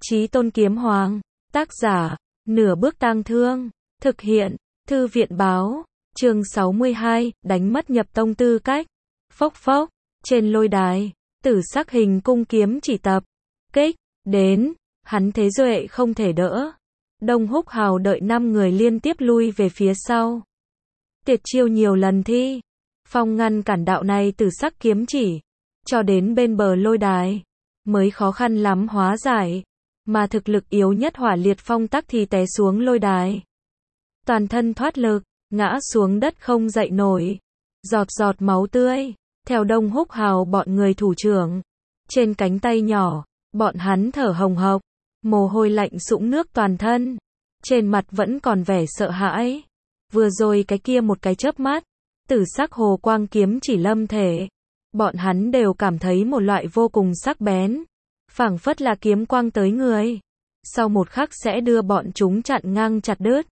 Chí Tôn Kiếm Hoàng, tác giả, Nửa Bước Tang Thương, thực hiện, Thư viện báo, chương 62, đánh mất nhập tông tư cách. Phốc phốc, trên lôi đài, tử sắc hình cung kiếm chỉ tập, kích, đến, hắn thế duệ không thể đỡ. Đông Húc Hào đợi 5 người liên tiếp lui về phía sau. Tuyệt chiêu nhiều lần thi, phong ngăn cản đạo này tử sắc kiếm chỉ, cho đến bên bờ lôi đài, mới khó khăn lắm hóa giải. Mà thực lực yếu nhất Hỏa Liệt Phong tắc thì té xuống lôi đài. Toàn thân thoát lực, ngã xuống đất không dậy nổi. Giọt giọt máu tươi, theo Đông Húc Hào bọn người thủ trưởng. Trên cánh tay nhỏ, bọn hắn thở hồng hộc, mồ hôi lạnh sũng nước toàn thân. Trên mặt vẫn còn vẻ sợ hãi. Vừa rồi cái kia một cái chớp mắt, tử sắc hồ quang kiếm chỉ lâm thể. Bọn hắn đều cảm thấy một loại vô cùng sắc bén. Phảng phất là kiếm quang tới người. Sau một khắc sẽ đưa bọn chúng chặn ngang chặt đứt.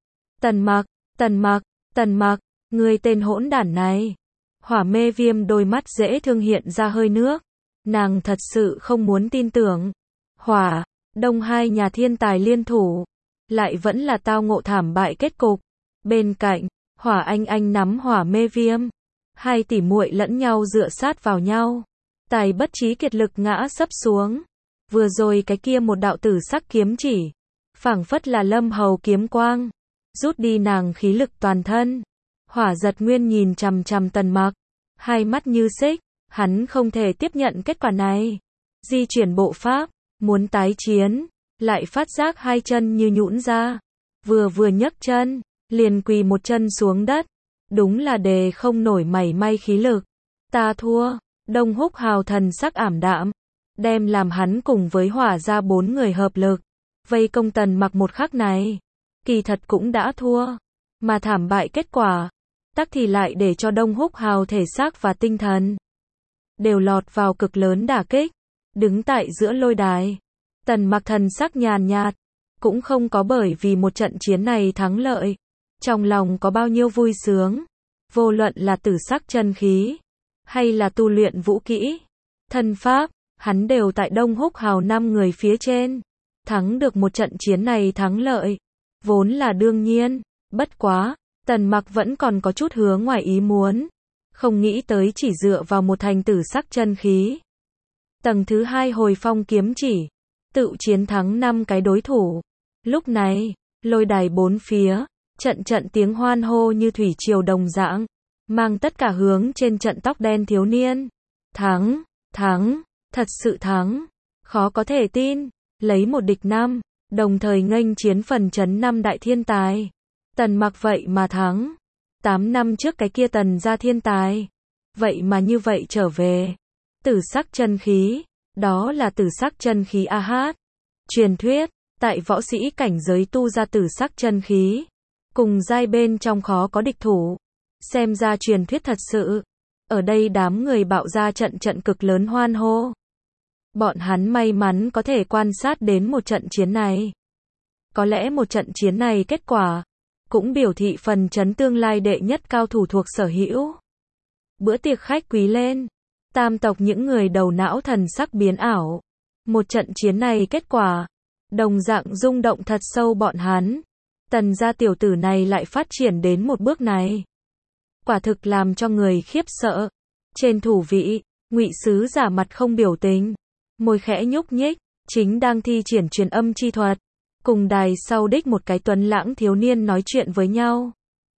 Tần Mặc, ngươi tên hỗn đản này. Hỏa Mê Viêm đôi mắt dễ thương hiện ra hơi nước. Nàng thật sự không muốn tin tưởng. Hỏa, Đông hai nhà thiên tài liên thủ. Lại vẫn là tao ngộ thảm bại kết cục. Bên cạnh, Hỏa Anh nắm Hỏa Mê Viêm. Hai tỷ muội lẫn nhau dựa sát vào nhau. Tài bất trí kiệt lực ngã sấp xuống. Vừa rồi cái kia một đạo tử sắc kiếm chỉ, phảng phất là lâm hầu kiếm quang, rút đi nàng khí lực toàn thân. Hỏa Giật Nguyên nhìn chằm chằm Tần Mặc, hai mắt như xích, hắn không thể tiếp nhận kết quả này. Di chuyển bộ pháp, muốn tái chiến, lại phát giác hai chân như nhũn ra, vừa nhấc chân, liền quỳ một chân xuống đất, đúng là đề không nổi mảy may khí lực. Ta thua. Đông Húc Hào thần sắc ảm đạm, đem làm hắn cùng với Hỏa gia 4 người hợp lực, vây công Tần Mặc một khắc này, kỳ thật cũng đã thua, mà thảm bại kết quả, tắc thì lại để cho Đông Húc Hào thể xác và tinh thần đều lọt vào cực lớn đả kích. Đứng tại giữa lôi đài, Tần Mặc thần sắc nhàn nhạt, cũng không có bởi vì một trận chiến này thắng lợi, trong lòng có bao nhiêu vui sướng, vô luận là tử sắc chân khí, hay là tu luyện vũ kỹ, thân pháp, hắn đều tại Đông Húc Hào 5 người phía trên. Thắng được một trận chiến này thắng lợi, vốn là đương nhiên, bất quá, Tần Mặc vẫn còn có chút hứa ngoài ý muốn. Không nghĩ tới chỉ dựa vào một thành tử sắc chân khí. Tầng thứ 2 hồi phong kiếm chỉ, tự chiến thắng 5 cái đối thủ. Lúc này, lôi đài bốn phía, trận tiếng hoan hô như thủy triều đồng dạng, mang tất cả hướng trên trận tóc đen thiếu niên. Thắng. Thật sự thắng, khó có thể tin, lấy một địch 5, đồng thời nghênh chiến phần chấn 5 đại thiên tài. Tần Mặc vậy mà thắng. 8 năm trước cái kia Tần gia thiên tài, vậy mà như vậy trở về. Tử sắc chân khí, đó là tử sắc chân khí AH. Truyền thuyết, tại võ sĩ cảnh giới tu ra tử sắc chân khí, cùng giai bên trong khó có địch thủ. Xem ra truyền thuyết thật sự. Ở đây đám người bạo ra trận cực lớn hoan hô. Bọn hắn may mắn có thể quan sát đến một trận chiến này. Có lẽ một trận chiến này kết quả, cũng biểu thị phần chấn tương lai đệ nhất cao thủ thuộc sở hữu. Bữa tiệc khách quý lên, tam tộc những người đầu não thần sắc biến ảo. Một trận chiến này kết quả, đồng dạng rung động thật sâu bọn hắn. Tần gia tiểu tử này lại phát triển đến một bước này. Quả thực làm cho người khiếp sợ. Trên thủ vị, Ngụy sứ giả mặt không biểu tình, môi khẽ nhúc nhích, chính đang thi triển truyền âm chi thuật, cùng đài sau đích một cái tuấn lãng thiếu niên nói chuyện với nhau.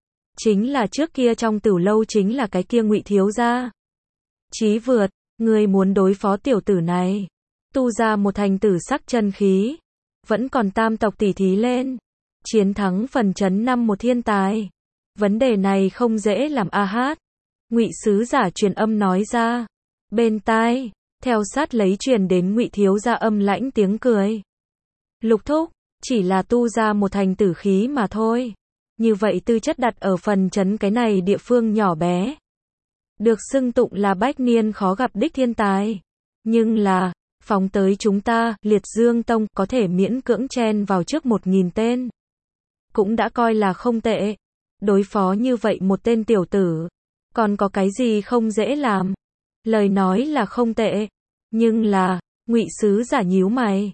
Chính là trước kia trong tử lâu chính là cái kia Ngụy thiếu gia. Chí Vượt, ngươi muốn đối phó tiểu tử này, tu ra một thành tử sắc chân khí, vẫn còn tam tộc tỉ thí lên, chiến thắng phần chấn 5 một thiên tài. Vấn đề này không dễ làm AH. Ngụy sứ giả truyền âm nói ra. Bên tai, theo sát lấy truyền đến Ngụy thiếu gia âm lãnh tiếng cười. Lục thúc, chỉ là tu ra một thành tử khí mà thôi. Như vậy tư chất đặt ở phần chấn cái này địa phương nhỏ bé, được xưng tụng là bách niên khó gặp đích thiên tài. Nhưng là, phóng tới chúng ta, Liệt Dương Tông có thể miễn cưỡng chen vào trước 1000 tên. Cũng đã coi là không tệ. Đối phó như vậy một tên tiểu tử, còn có cái gì không dễ làm. Lời nói là không tệ, nhưng là, Ngụy sứ giả nhíu mày.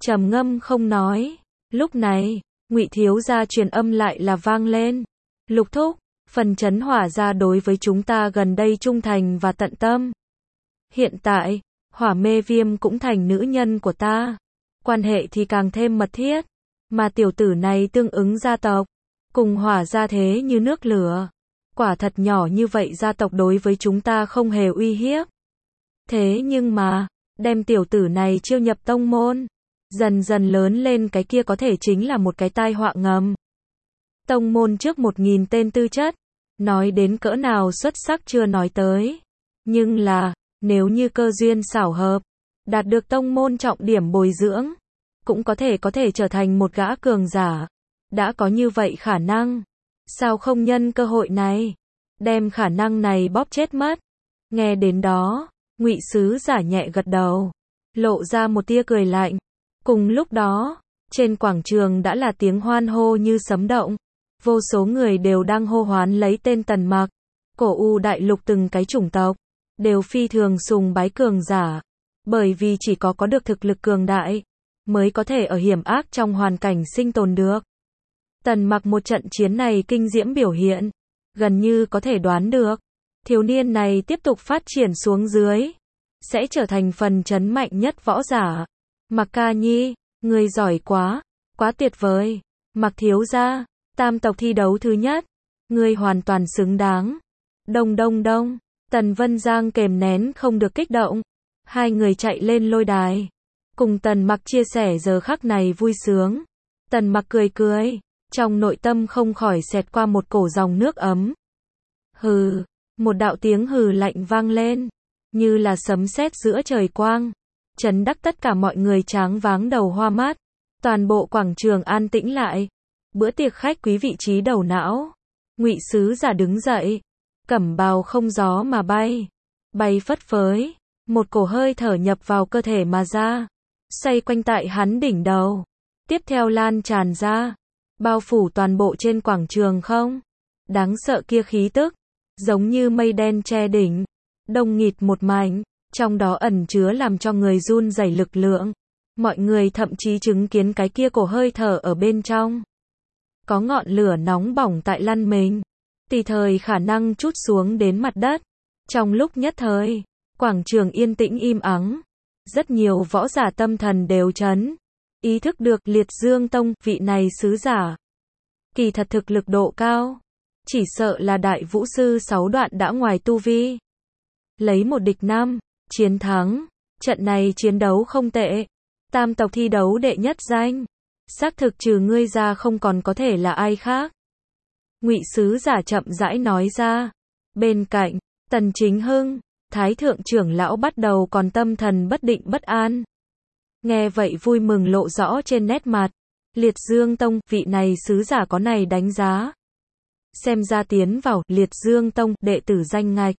trầm ngâm không nói. Lúc này, Ngụy thiếu gia truyền âm lại là vang lên. Lục thúc, phần chấn Hỏa gia đối với chúng ta gần đây trung thành và tận tâm. Hiện tại, Hỏa Mê Viêm cũng thành nữ nhân của ta. Quan hệ thì càng thêm mật thiết. Mà tiểu tử này tương ứng gia tộc, cùng Hỏa gia thế như nước lửa. Quả thật nhỏ như vậy gia tộc đối với chúng ta không hề uy hiếp. Thế nhưng mà, đem tiểu tử này chiêu nhập tông môn, dần dần lớn lên cái kia có thể chính là một cái tai họa ngầm. Tông môn trước 1000 tên tư chất, nói đến cỡ nào xuất sắc chưa nói tới. Nhưng là, nếu như cơ duyên xảo hợp, đạt được tông môn trọng điểm bồi dưỡng, cũng có thể trở thành một gã cường giả. Đã có như vậy khả năng, sao không nhân cơ hội này, đem khả năng này bóp chết mất. Nghe đến đó, Ngụy sứ giả nhẹ gật đầu, lộ ra một tia cười lạnh. Cùng lúc đó, trên quảng trường đã là tiếng hoan hô như sấm động. Vô số người đều đang hô hoán lấy tên Tần Mặc. Cổ U đại lục từng cái chủng tộc, đều phi thường sùng bái cường giả. Bởi vì chỉ có được thực lực cường đại, mới có thể ở hiểm ác trong hoàn cảnh sinh tồn được. Tần Mặc một trận chiến này kinh diễm biểu hiện, gần như có thể đoán được. Thiếu niên này tiếp tục phát triển xuống dưới, sẽ trở thành phần chấn mạnh nhất võ giả. Mặc ca nhi, ngươi giỏi quá, quá tuyệt vời. Mặc thiếu gia, tam tộc thi đấu thứ nhất, ngươi hoàn toàn xứng đáng. Đông đông đông, Tần Vân Giang kềm nén không được kích động. Hai người chạy lên lôi đài, cùng Tần Mặc chia sẻ giờ khắc này vui sướng. Tần Mặc cười cười, trong nội tâm không khỏi xẹt qua một cổ dòng nước ấm. Hừ, một đạo tiếng hừ lạnh vang lên, như là sấm sét giữa trời quang, chấn đắc tất cả mọi người tráng váng đầu hoa mắt. Toàn bộ quảng trường an tĩnh lại. Bữa tiệc khách quý vị trí đầu não. Ngụy sứ giả đứng dậy, cẩm bào không gió mà bay, bay phất phới, một cổ hơi thở nhập vào cơ thể mà ra, xoay quanh tại hắn đỉnh đầu, tiếp theo lan tràn ra, bao phủ toàn bộ trên quảng trường không. Đáng sợ kia khí tức, giống như mây đen che đỉnh, đông nghịt một mảnh, trong đó ẩn chứa làm cho người run rẩy lực lượng. Mọi người thậm chí chứng kiến cái kia cổ hơi thở ở bên trong. Có ngọn lửa nóng bỏng tại lăn mình, tùy thời khả năng trút xuống đến mặt đất. Trong lúc nhất thời, quảng trường yên tĩnh im ắng. Rất nhiều võ giả tâm thần đều chấn. Ý thức được Liệt Dương Tông, vị này sứ giả. Kỳ thật thực lực độ cao. Chỉ sợ là đại vũ sư 6 đoạn đã ngoài tu vi. Lấy 1 địch 5, chiến thắng. Trận này chiến đấu không tệ. Tam tộc thi đấu đệ nhất danh. Xác thực trừ ngươi ra không còn có thể là ai khác. Ngụy sứ giả chậm rãi nói ra. Bên cạnh, Tần Chính Hưng, Thái thượng trưởng lão bắt đầu còn tâm thần bất định bất an. Nghe vậy vui mừng lộ rõ trên nét mặt. Liệt Dương Tông, vị này sứ giả có này đánh giá. Xem ra tiến vào Liệt Dương Tông, đệ tử danh ngạch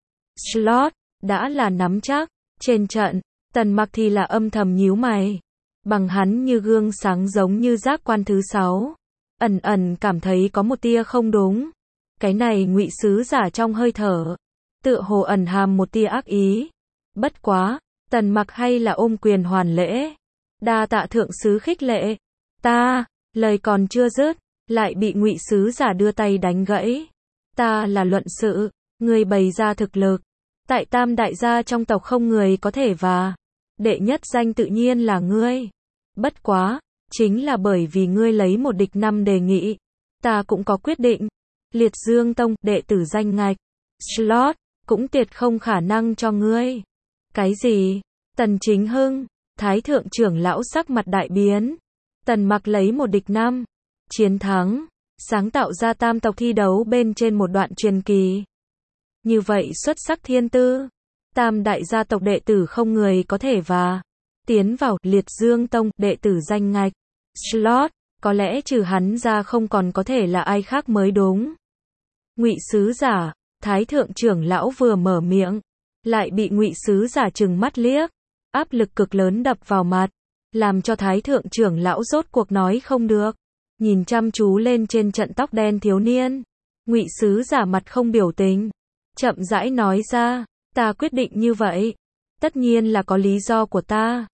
slot, đã là nắm chắc. Trên trận, Tần Mặc thì là âm thầm nhíu mày. Bằng hắn như gương sáng giống như giác quan thứ 6. Ẩn ẩn cảm thấy có một tia không đúng. Cái này Ngụy sứ giả trong hơi thở, tựa hồ ẩn hàm một tia ác ý. Bất quá, Tần Mặc hay là ôm quyền hoàn lễ. Đa tạ thượng sứ khích lệ. Ta, lời còn chưa dứt, lại bị Ngụy sứ giả đưa tay đánh gãy. Ta là luận sự, người bày ra thực lực. Tại Tam đại gia trong tộc không người có thể và đệ nhất danh tự nhiên là ngươi. Bất quá, chính là bởi vì ngươi lấy 1 địch 5 đề nghị, ta cũng có quyết định. Liệt Dương Tông, đệ tử danh ngạch slot, cũng tuyệt không khả năng cho ngươi. Cái gì? Tần Chính Hưng, Thái thượng trưởng lão sắc mặt đại biến. Tần Mặc lấy 1 địch 5, chiến thắng, sáng tạo ra tam tộc thi đấu bên trên một đoạn truyền kỳ. Như vậy xuất sắc thiên tư, Tam đại gia tộc đệ tử không người có thể và tiến vào Liệt Dương Tông, đệ tử danh ngạch slot, có lẽ trừ hắn ra không còn có thể là ai khác mới đúng. Ngụy sứ giả, Thái thượng trưởng lão vừa mở miệng, lại bị Ngụy sứ giả trừng mắt liếc, áp lực cực lớn đập vào mặt, làm cho Thái thượng trưởng lão rốt cuộc nói không được, nhìn chăm chú lên trên trận tóc đen thiếu niên. Ngụy sứ giả mặt không biểu tình, chậm rãi nói ra, ta quyết định như vậy, tất nhiên là có lý do của ta.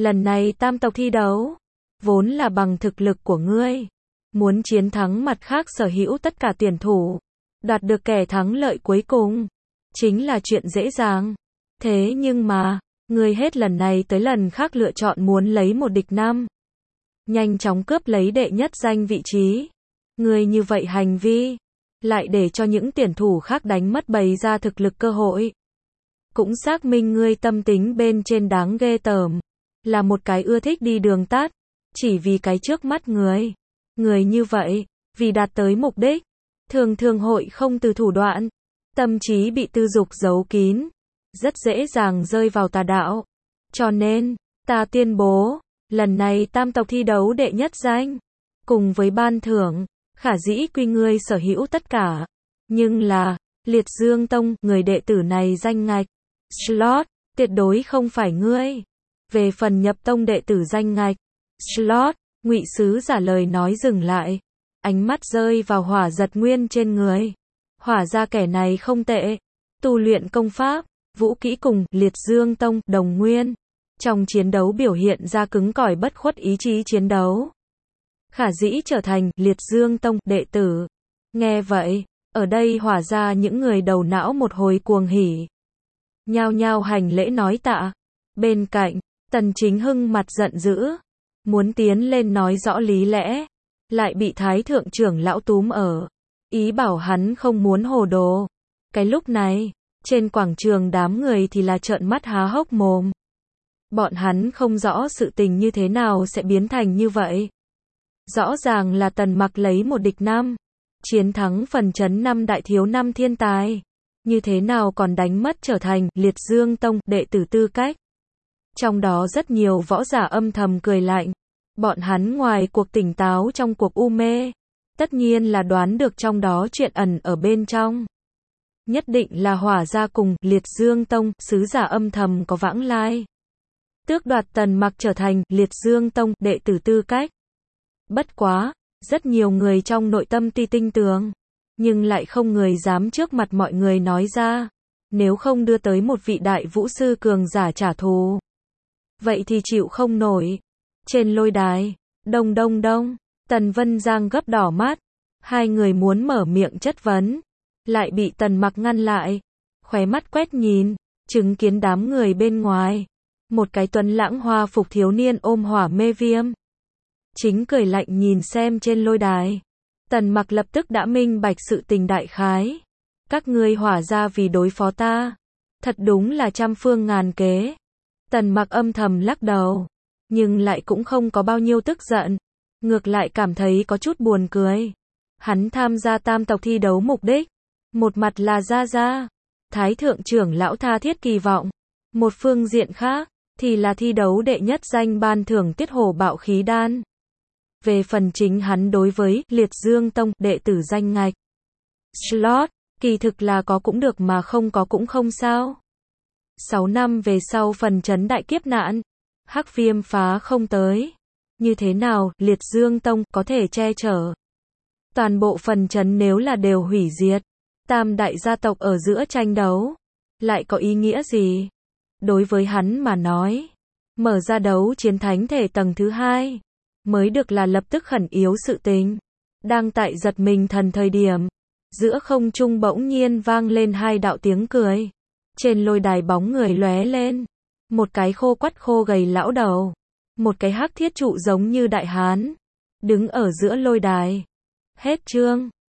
lần này tam tộc thi đấu, vốn là bằng thực lực của ngươi. Muốn chiến thắng mặt khác sở hữu tất cả tuyển thủ, đoạt được kẻ thắng lợi cuối cùng, chính là chuyện dễ dàng. Thế nhưng mà, ngươi hết lần này tới lần khác lựa chọn muốn lấy một địch năm. Nhanh chóng cướp lấy đệ nhất danh vị trí. Ngươi như vậy hành vi, lại để cho những tuyển thủ khác đánh mất bày ra thực lực cơ hội. Cũng xác minh ngươi tâm tính bên trên đáng ghê tởm. Là một cái ưa thích đi đường tắt, chỉ vì cái trước mắt người. Người như vậy, vì đạt tới mục đích, thường thường hội không từ thủ đoạn, tâm trí bị tư dục giấu kín, rất dễ dàng rơi vào tà đạo. Cho nên, ta tuyên bố, lần này tam tộc thi đấu đệ nhất danh, cùng với ban thưởng, khả dĩ quy ngươi sở hữu tất cả. Nhưng là, Liệt Dương Tông, người đệ tử này danh ngạch, slot, tuyệt đối không phải ngươi. Về phần nhập tông đệ tử danh ngạch, slot, Ngụy sứ giả lời nói dừng lại, ánh mắt rơi vào Hỏa Giật Nguyên trên người. Hỏa ra kẻ này không tệ, tu luyện công pháp, vũ kỹ cùng Liệt Dương Tông đồng nguyên, trong chiến đấu biểu hiện ra cứng cỏi bất khuất ý chí chiến đấu. Khả dĩ trở thành Liệt Dương Tông đệ tử. Nghe vậy, ở đây Hỏa ra những người đầu não một hồi cuồng hỉ, nhao nhao hành lễ nói tạ. Bên cạnh, Tần Chính Hưng mặt giận dữ, muốn tiến lên nói rõ lý lẽ, lại bị Thái thượng trưởng lão túm ở, ý bảo hắn không muốn hồ đồ. Cái lúc này, trên quảng trường đám người thì là trợn mắt há hốc mồm. Bọn hắn không rõ sự tình như thế nào sẽ biến thành như vậy. Rõ ràng là Tần Mặc lấy một địch năm, chiến thắng phần chấn năm đại thiếu năm thiên tài, như thế nào còn đánh mất trở thành Liệt Dương Tông đệ tử tư cách. Trong đó rất nhiều võ giả âm thầm cười lạnh. Bọn hắn ngoài cuộc tỉnh táo trong cuộc u mê, tất nhiên là đoán được trong đó chuyện ẩn ở bên trong. Nhất định là Hỏa gia cùng Liệt Dương Tông sứ giả âm thầm có vãng lai, tước đoạt Tần Mặc trở thành Liệt Dương Tông đệ tử tư cách. Bất quá, rất nhiều người trong nội tâm ti tinh tường, nhưng lại không người dám trước mặt mọi người nói ra, nếu không đưa tới một vị đại vũ sư cường giả trả thù, vậy thì chịu không nổi. Trên lôi đài, đông đông đông, Tần Vân Giang gấp đỏ mắt, hai người muốn mở miệng chất vấn, lại bị Tần Mặc ngăn lại, khóe mắt quét nhìn, chứng kiến đám người bên ngoài, một cái tuấn lãng hoa phục thiếu niên ôm Hỏa Mê Viêm, chính cười lạnh nhìn xem trên lôi đài. Tần Mặc lập tức đã minh bạch sự tình đại khái. Các ngươi Hỏa ra vì đối phó ta, thật đúng là trăm phương ngàn kế. Tần Mặc âm thầm lắc đầu, nhưng lại cũng không có bao nhiêu tức giận, ngược lại cảm thấy có chút buồn cười. Hắn tham gia tam tộc thi đấu mục đích, một mặt là ra Thái thượng trưởng lão tha thiết kỳ vọng, một phương diện khác thì là thi đấu đệ nhất danh ban thưởng Tiết Hổ Bạo Khí Đan. Về phần chính hắn đối với Liệt Dương Tông đệ tử danh ngạch slot, kỳ thực là có cũng được mà không có cũng không sao. 6 năm về sau phần chấn đại kiếp nạn, Hắc Viêm phá không tới, như thế nào Liệt Dương Tông có thể che chở toàn bộ phần chấn? Nếu là đều hủy diệt, tam đại gia tộc ở giữa tranh đấu, lại có ý nghĩa gì? Đối với hắn mà nói, mở ra đấu chiến thánh thể tầng thứ 2, mới được là lập tức khẩn yếu sự tình. Đang tại giật mình thần thời điểm, giữa không trung bỗng nhiên vang lên hai đạo tiếng cười. Trên lôi đài bóng người lóe lên, một cái khô quắt khô gầy lão đầu, một cái hắc thiết trụ giống như đại hán, đứng ở giữa lôi đài. Hết chương.